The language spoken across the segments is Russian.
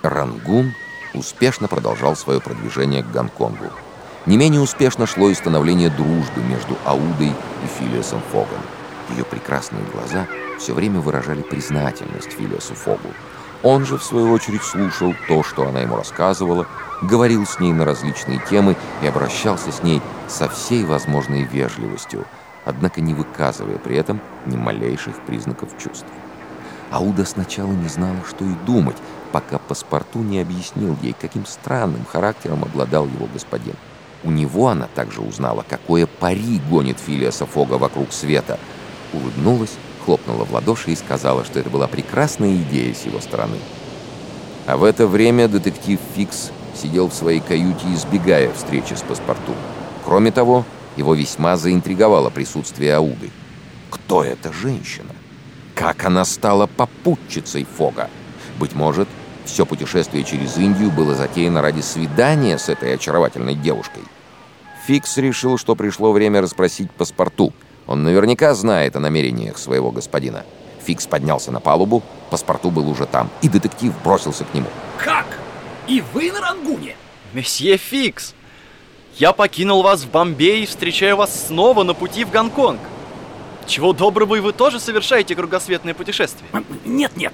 Рангун успешно продолжал свое продвижение к Гонконгу. Не менее успешно шло и становление дружбы между Аудой и Филиасом Фогом. Ее прекрасные глаза все время выражали признательность Филиасу Фогу. Он же, в свою очередь, слушал то, что она ему рассказывала, говорил с ней на различные темы и обращался с ней со всей возможной вежливостью, однако не выказывая при этом ни малейших признаков чувств. Ауда сначала не знала, что и думать, пока паспорту не объяснил ей, каким странным характером обладал его господин. У него она также узнала, какое пари гонит Филиаса Фога вокруг света, улыбнулась, хлопнула в ладоши и сказала, что это была прекрасная идея с его стороны. А в это время детектив Фикс сидел в своей каюте, избегая встречи с паспорту. Кроме того, его весьма заинтриговало присутствие Ауды. Кто эта женщина? Как она стала попутчицей Фога? Быть может, все путешествие через Индию было затеяно ради свидания с этой очаровательной девушкой. Фикс решил, что пришло время расспросить паспорту. Он наверняка знает о намерениях своего господина. Фикс поднялся на палубу, паспорту был уже там, и детектив бросился к нему. Как? И вы на Рангуне? Месье Фикс, я покинул вас в Бомбее и встречаю вас снова на пути в Гонконг. Чего доброго, и вы тоже совершаете кругосветное путешествие? Нет.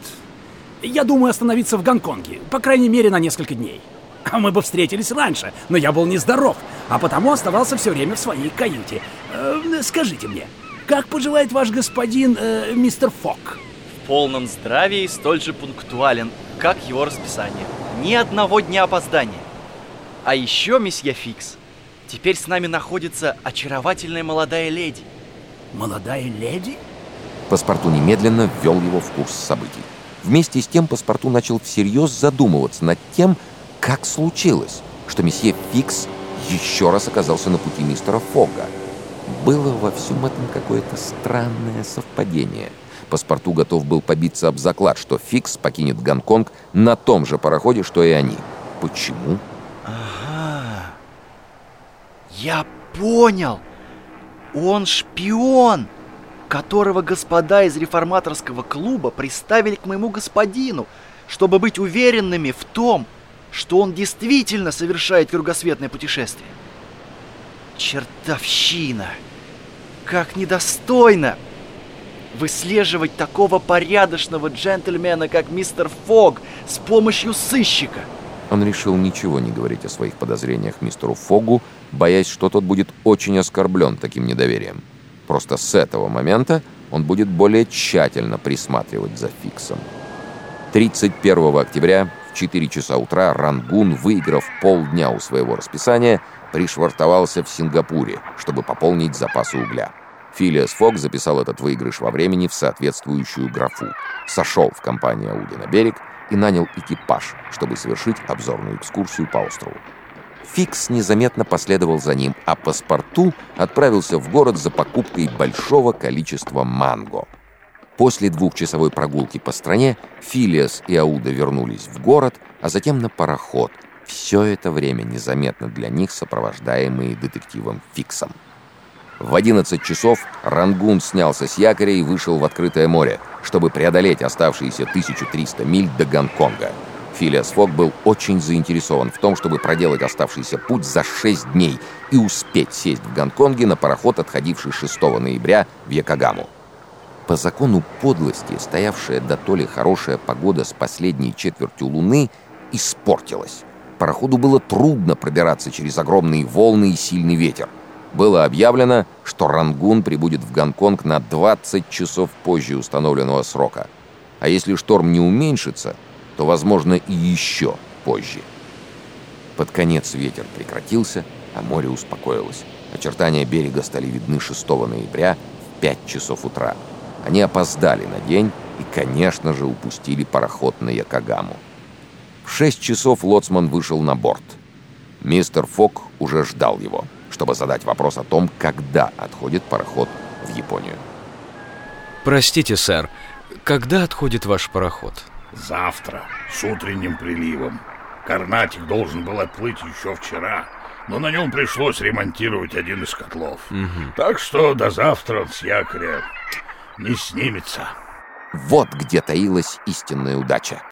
Я думаю остановиться в Гонконге, по крайней мере, на несколько дней. А мы бы встретились раньше, но я был нездоров, а потому оставался все время в своей каюте. Скажите мне, как поживает ваш господин, мистер Фог? В полном здравии и столь же пунктуален, как его расписание. Ни одного дня опоздания. А еще, месье Фикс, теперь с нами находится очаровательная молодая леди. Молодая леди? Паспорту немедленно ввел его в курс событий. Вместе с тем паспорту начал всерьез задумываться над тем, как случилось, что месье Фикс еще раз оказался на пути мистера Фога. Было во всем этом какое-то странное совпадение. Паспорту готов был побиться об заклад, что Фикс покинет Гонконг на том же пароходе, что и они. Почему? Ага. Я понял. Он шпион, которого господа из реформаторского клуба приставили к моему господину, чтобы быть уверенными в том, что он действительно совершает кругосветное путешествие. Чертовщина! Как недостойно выслеживать такого порядочного джентльмена, как мистер Фог, с помощью сыщика. Он решил ничего не говорить о своих подозрениях мистеру Фогу, боясь, что тот будет очень оскорблен таким недоверием. Просто с этого момента он будет более тщательно присматривать за Фиксом. 31 октября в 4 часа утра Рангун, выиграв полдня у своего расписания, пришвартовался в Сингапуре, чтобы пополнить запасы угля. Филиас Фог записал этот выигрыш во времени в соответствующую графу, сошел в компании Ауды на берег и нанял экипаж, чтобы совершить обзорную экскурсию по острову. Фикс незаметно последовал за ним, а паспорту отправился в город за покупкой большого количества манго. После 2-часовой прогулки по стране Филиас и Ауда вернулись в город, а затем на пароход, все это время незаметно для них сопровождаемые детективом Фиксом. В 11 часов Рангун снялся с якоря и вышел в открытое море, чтобы преодолеть оставшиеся 1300 миль до Гонконга. Филиас Фог был очень заинтересован в том, чтобы проделать оставшийся путь за 6 дней и успеть сесть в Гонконге на пароход, отходивший 6 ноября в Йокогаму. По закону подлости, стоявшая дотоле хорошая погода с последней четвертью луны испортилась. Пароходу было трудно пробираться через огромные волны и сильный ветер. Было объявлено, что Рангун прибудет в Гонконг на 20 часов позже установленного срока. А если шторм не уменьшится, то, возможно, и еще позже. Под конец ветер прекратился, а море успокоилось. Очертания берега стали видны 6 ноября в 5 часов утра. Они опоздали на день и, конечно же, упустили пароход на Йокогаму. В 6 часов лоцман вышел на борт. Мистер Фог уже ждал его, чтобы задать вопрос о том, когда отходит пароход в Японию. Простите, сэр, когда отходит ваш пароход? Завтра, с утренним приливом. Карнатик должен был отплыть еще вчера, но на нем пришлось ремонтировать один из котлов. Так что до завтра он с якоря не снимется. Вот где таилась истинная удача.